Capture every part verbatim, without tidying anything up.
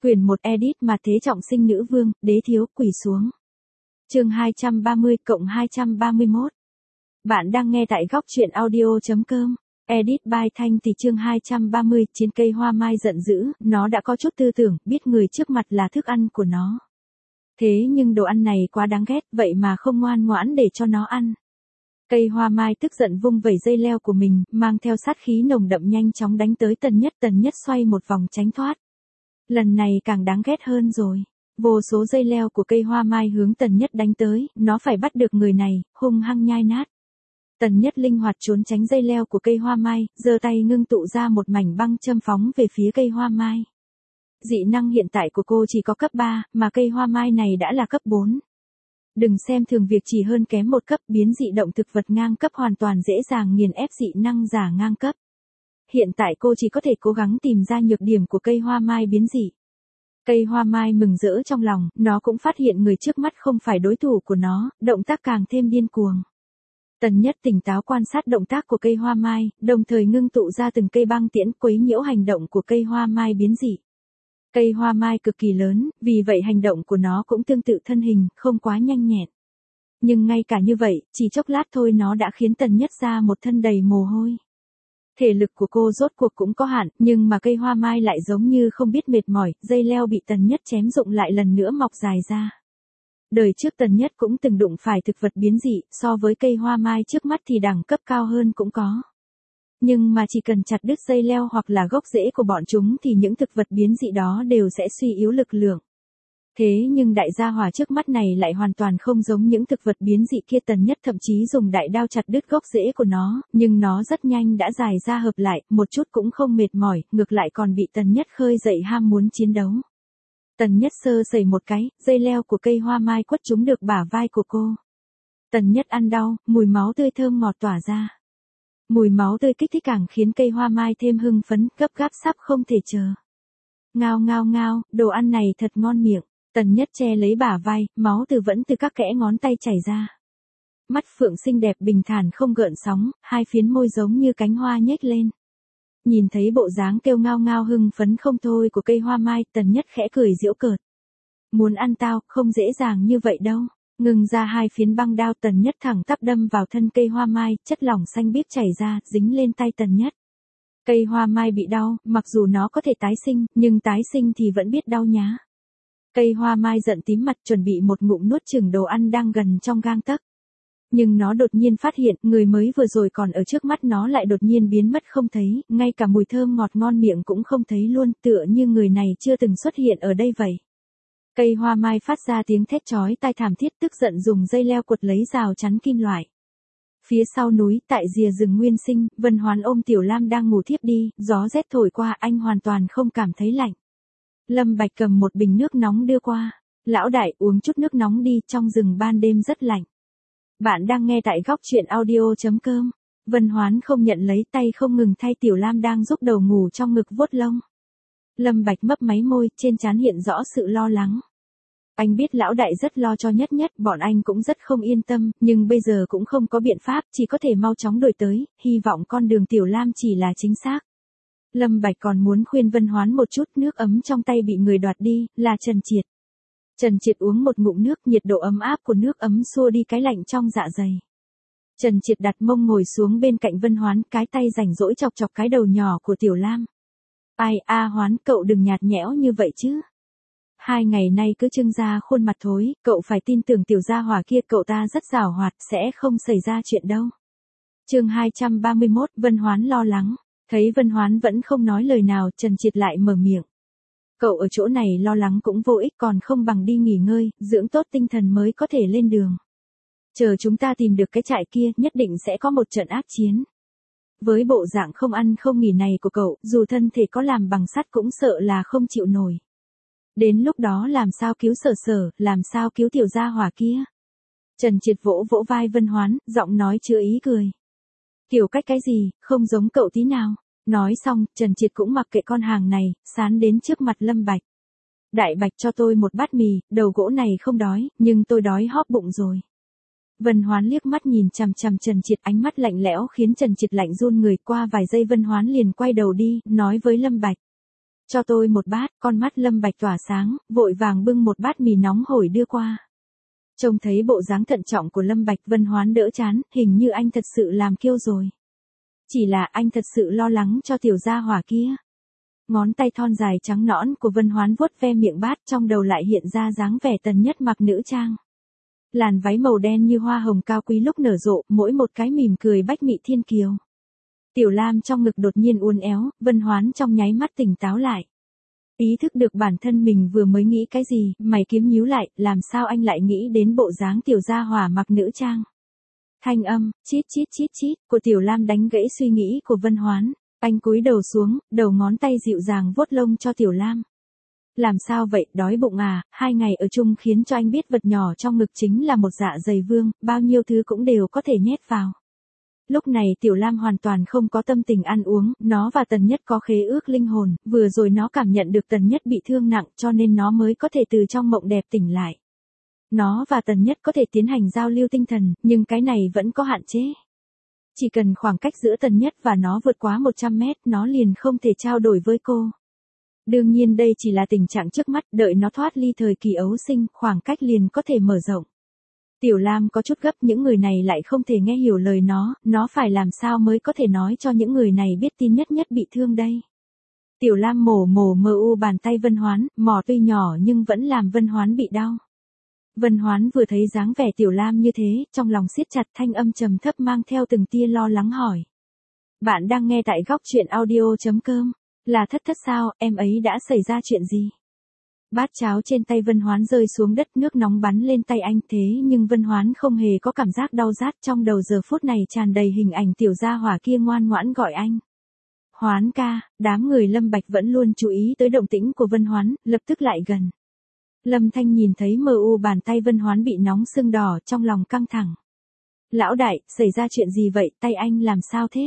Quyển một edit mà thế trọng sinh nữ vương, đế thiếu, quỳ xuống. Chương hai trăm ba mươi cộng hai trăm ba mươi mốt. Bạn đang nghe tại góc truyện audio.com. Edit by Thanh thì chương hai trăm ba mươi, trên cây hoa mai giận dữ, nó đã có chút tư tưởng, biết người trước mặt là thức ăn của nó. Thế nhưng đồ ăn này quá đáng ghét, vậy mà không ngoan ngoãn để cho nó ăn. Cây hoa mai tức giận vung vẩy dây leo của mình, mang theo sát khí nồng đậm nhanh chóng đánh tới Tần Nhất. Tần Nhất xoay một vòng tránh thoát. Lần này càng đáng ghét hơn rồi. Vô số dây leo của cây hoa mai hướng Tần Nhất đánh tới, nó phải bắt được người này, hung hăng nhai nát. Tần Nhất linh hoạt trốn tránh dây leo của cây hoa mai, giơ tay ngưng tụ ra một mảnh băng châm phóng về phía cây hoa mai. Dị năng hiện tại của cô chỉ có cấp ba, mà cây hoa mai này đã là cấp bốn. Đừng xem thường việc chỉ hơn kém một cấp, biến dị động thực vật ngang cấp hoàn toàn dễ dàng nghiền ép dị năng giả ngang cấp. Hiện tại cô chỉ có thể cố gắng tìm ra nhược điểm của cây hoa mai biến dị. Cây hoa mai mừng rỡ trong lòng, nó cũng phát hiện người trước mắt không phải đối thủ của nó, động tác càng thêm điên cuồng. Tần Nhất tỉnh táo quan sát động tác của cây hoa mai, đồng thời ngưng tụ ra từng cây băng tiễn quấy nhiễu hành động của cây hoa mai biến dị. Cây hoa mai cực kỳ lớn, vì vậy hành động của nó cũng tương tự thân hình, không quá nhanh nhẹn. Nhưng ngay cả như vậy, chỉ chốc lát thôi nó đã khiến Tần Nhất ra một thân đầy mồ hôi. Thể lực của cô rốt cuộc cũng có hạn, nhưng mà cây hoa mai lại giống như không biết mệt mỏi, dây leo bị Tần Nhất chém rụng lại lần nữa mọc dài ra. Đời trước Tần Nhất cũng từng đụng phải thực vật biến dị, so với cây hoa mai trước mắt thì đẳng cấp cao hơn cũng có. Nhưng mà chỉ cần chặt đứt dây leo hoặc là gốc rễ của bọn chúng thì những thực vật biến dị đó đều sẽ suy yếu lực lượng. Thế nhưng đại gia hỏa trước mắt này lại hoàn toàn không giống những thực vật biến dị kia. Tần Nhất thậm chí dùng đại đao chặt đứt gốc rễ của nó, nhưng nó rất nhanh đã dài ra hợp lại, một chút cũng không mệt mỏi, ngược lại còn bị Tần Nhất khơi dậy ham muốn chiến đấu. Tần Nhất sơ sẩy một cái, dây leo của cây hoa mai quất trúng được bả vai của cô. Tần Nhất ăn đau, mùi máu tươi thơm ngọt tỏa ra. Mùi máu tươi kích thích càng khiến cây hoa mai thêm hưng phấn, gấp gáp sắp không thể chờ. Ngao ngao ngao, đồ ăn này thật ngon miệng. Tần Nhất che lấy bả vai, máu từ vẫn từ các kẽ ngón tay chảy ra. Mắt phượng xinh đẹp bình thản không gợn sóng, hai phiến môi giống như cánh hoa nhếch lên. Nhìn thấy bộ dáng kêu ngao ngao hưng phấn không thôi của cây hoa mai, Tần Nhất khẽ cười giễu cợt. Muốn ăn tao, không dễ dàng như vậy đâu. Ngừng ra hai phiến băng đao, Tần Nhất thẳng tắp đâm vào thân cây hoa mai, chất lỏng xanh biếc chảy ra, dính lên tay Tần Nhất. Cây hoa mai bị đau, mặc dù nó có thể tái sinh, nhưng tái sinh thì vẫn biết đau nhá. Cây hoa mai giận tím mặt chuẩn bị một ngụm nuốt chửng đồ ăn đang gần trong gang tấc. Nhưng nó đột nhiên phát hiện, người mới vừa rồi còn ở trước mắt nó lại đột nhiên biến mất không thấy, ngay cả mùi thơm ngọt ngon miệng cũng không thấy luôn, tựa như người này chưa từng xuất hiện ở đây vậy. Cây hoa mai phát ra tiếng thét chói tai thảm thiết, tức giận dùng dây leo quật lấy rào chắn kim loại. Phía sau núi, tại rìa rừng nguyên sinh, Vân Hoán ôm Tiểu Lam đang ngủ thiếp đi, gió rét thổi qua, anh hoàn toàn không cảm thấy lạnh. Lâm Bạch cầm một bình nước nóng đưa qua. Lão đại, uống chút nước nóng đi, trong rừng ban đêm rất lạnh. Bạn đang nghe tại góc truyện audio.com. Vân Hoán không nhận lấy, tay không ngừng thay Tiểu Lam đang rúc đầu ngủ trong ngực vuốt lông. Lâm Bạch mấp máy môi, trên trán hiện rõ sự lo lắng. Anh biết lão đại rất lo cho Nhất Nhất, bọn anh cũng rất không yên tâm, nhưng bây giờ cũng không có biện pháp, chỉ có thể mau chóng đổi tới, hy vọng con đường Tiểu Lam chỉ là chính xác. Lâm Bạch còn muốn khuyên Vân Hoán một chút, nước ấm trong tay bị người đoạt đi, là Trần Triệt. Trần Triệt uống một ngụm nước, nhiệt độ ấm áp của nước ấm xua đi cái lạnh trong dạ dày. Trần Triệt đặt mông ngồi xuống bên cạnh Vân Hoán, cái tay rảnh rỗi chọc chọc cái đầu nhỏ của Tiểu Lam. Ai a Hoán, cậu đừng nhạt nhẽo như vậy chứ. Hai ngày nay cứ trưng ra khuôn mặt thối, cậu phải tin tưởng tiểu gia hỏa kia, cậu ta rất giàu hoạt, sẽ không xảy ra chuyện đâu. Chương hai trăm ba mươi mốt, Vân Hoán lo lắng. Thấy Vân Hoán vẫn không nói lời nào, Trần Triệt lại mở miệng. Cậu ở chỗ này lo lắng cũng vô ích, còn không bằng đi nghỉ ngơi, dưỡng tốt tinh thần mới có thể lên đường. Chờ chúng ta tìm được cái trại kia, nhất định sẽ có một trận ác chiến. Với bộ dạng không ăn không nghỉ này của cậu, dù thân thể có làm bằng sắt cũng sợ là không chịu nổi. Đến lúc đó làm sao cứu Sở Sở, làm sao cứu tiểu gia hỏa kia. Trần Triệt vỗ vỗ vai Vân Hoán, giọng nói chứa ý cười. Kiểu cách cái gì, không giống cậu tí nào. Nói xong, Trần Triệt cũng mặc kệ con hàng này, sán đến trước mặt Lâm Bạch. Đại Bạch cho tôi một bát mì, đầu gỗ này không đói, nhưng tôi đói hóp bụng rồi. Vân Hoán liếc mắt nhìn chằm chằm Trần Triệt, ánh mắt lạnh lẽo khiến Trần Triệt lạnh run người, qua vài giây Vân Hoán liền quay đầu đi, nói với Lâm Bạch. Cho tôi một bát, con mắt Lâm Bạch tỏa sáng, vội vàng bưng một bát mì nóng hổi đưa qua. Trông thấy bộ dáng thận trọng của Lâm Bạch, Vân Hoán đỡ chán, hình như anh thật sự làm kiêu rồi. Chỉ là anh thật sự lo lắng cho tiểu gia hỏa kia. Ngón tay thon dài trắng nõn của Vân Hoán vuốt ve miệng bát, trong đầu lại hiện ra dáng vẻ Tần Nhất mặc nữ trang. Làn váy màu đen như hoa hồng cao quý lúc nở rộ, mỗi một cái mỉm cười bách mị thiên kiều. Tiểu Lam trong ngực đột nhiên uốn éo, Vân Hoán trong nháy mắt tỉnh táo lại. Ý thức được bản thân mình vừa mới nghĩ cái gì, mày kiếm nhíu lại, làm sao anh lại nghĩ đến bộ dáng tiểu gia hỏa mặc nữ trang. Thanh âm, chít chít chít chít, của Tiểu Lam đánh gãy suy nghĩ của Vân Hoán. Anh cúi đầu xuống, đầu ngón tay dịu dàng vuốt lông cho Tiểu Lam. Làm sao vậy, đói bụng à, hai ngày ở chung khiến cho anh biết vật nhỏ trong ngực chính là một dạ dày vương, bao nhiêu thứ cũng đều có thể nhét vào. Lúc này Tiểu Lam hoàn toàn không có tâm tình ăn uống, nó và Tần Nhất có khế ước linh hồn, vừa rồi nó cảm nhận được Tần Nhất bị thương nặng cho nên nó mới có thể từ trong mộng đẹp tỉnh lại. Nó và Tần Nhất có thể tiến hành giao lưu tinh thần, nhưng cái này vẫn có hạn chế. Chỉ cần khoảng cách giữa Tần Nhất và nó vượt quá một trăm mét, nó liền không thể trao đổi với cô. Đương nhiên đây chỉ là tình trạng trước mắt, đợi nó thoát ly thời kỳ ấu sinh, khoảng cách liền có thể mở rộng. Tiểu Lam có chút gấp, những người này lại không thể nghe hiểu lời nó, nó phải làm sao mới có thể nói cho những người này biết tin Nhất Nhất bị thương đây. Tiểu Lam mổ mổ mờ u bàn tay Vân Hoán, mỏ tuy nhỏ nhưng vẫn làm Vân Hoán bị đau. Vân Hoán vừa thấy dáng vẻ Tiểu Lam như thế, trong lòng siết chặt, thanh âm trầm thấp mang theo từng tia lo lắng hỏi. Bạn đang nghe tại góc truyện audio chấm com. Là Thất Thất sao, em ấy đã xảy ra chuyện gì? Bát cháo trên tay Vân Hoán rơi xuống đất, nước nóng bắn lên tay anh, thế nhưng Vân Hoán không hề có cảm giác đau rát, trong đầu giờ phút này tràn đầy hình ảnh tiểu gia hỏa kia ngoan ngoãn gọi anh. Hoán ca, đám người Lâm Bạch vẫn luôn chú ý tới động tĩnh của Vân Hoán, lập tức lại gần. Lâm Thanh nhìn thấy mờ u bàn tay Vân Hoán bị nóng sưng đỏ, trong lòng căng thẳng. Lão đại, xảy ra chuyện gì vậy, tay anh làm sao thế?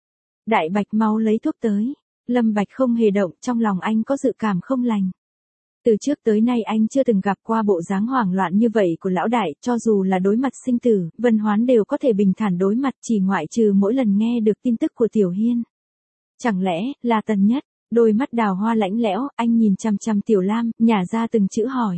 Đại Bạch mau lấy thuốc tới. Lâm Bạch không hề động, trong lòng anh có dự cảm không lành. Từ trước tới nay anh chưa từng gặp qua bộ dáng hoảng loạn như vậy của lão đại, cho dù là đối mặt sinh tử, Vân Hoán đều có thể bình thản đối mặt, chỉ ngoại trừ mỗi lần nghe được tin tức của Tiểu Hiên. Chẳng lẽ, là Tần Nhất? Đôi mắt đào hoa lãnh lẽo, anh nhìn chằm chằm Tiểu Lam, nhả ra từng chữ hỏi.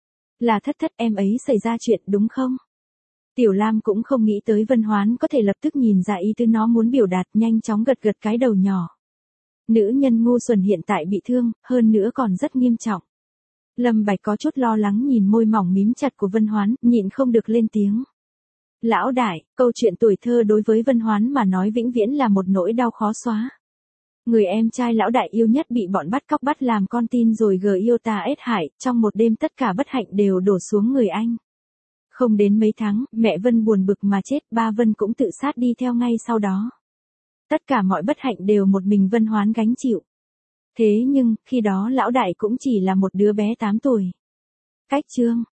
Là Thất Thất, em ấy xảy ra chuyện đúng không? Tiểu Lam cũng không nghĩ tới Vân Hoán có thể lập tức nhìn ra ý tứ nó muốn biểu đạt, nhanh chóng gật gật cái đầu nhỏ. Nữ nhân ngu xuẩn hiện tại bị thương, hơn nữa còn rất nghiêm trọng. Lâm Bạch có chút lo lắng nhìn môi mỏng mím chặt của Vân Hoán, nhịn không được lên tiếng. Lão đại, câu chuyện tuổi thơ đối với Vân Hoán mà nói vĩnh viễn là một nỗi đau khó xóa. Người em trai lão đại yêu nhất bị bọn bắt cóc bắt làm con tin rồi gờ yêu ta ết hại, trong một đêm tất cả bất hạnh đều đổ xuống người anh. Không đến mấy tháng, mẹ Vân buồn bực mà chết, ba Vân cũng tự sát đi theo ngay sau đó. Tất cả mọi bất hạnh đều một mình Vân Hoán gánh chịu. Thế nhưng, khi đó lão đại cũng chỉ là một đứa bé tám tuổi. Cách chương,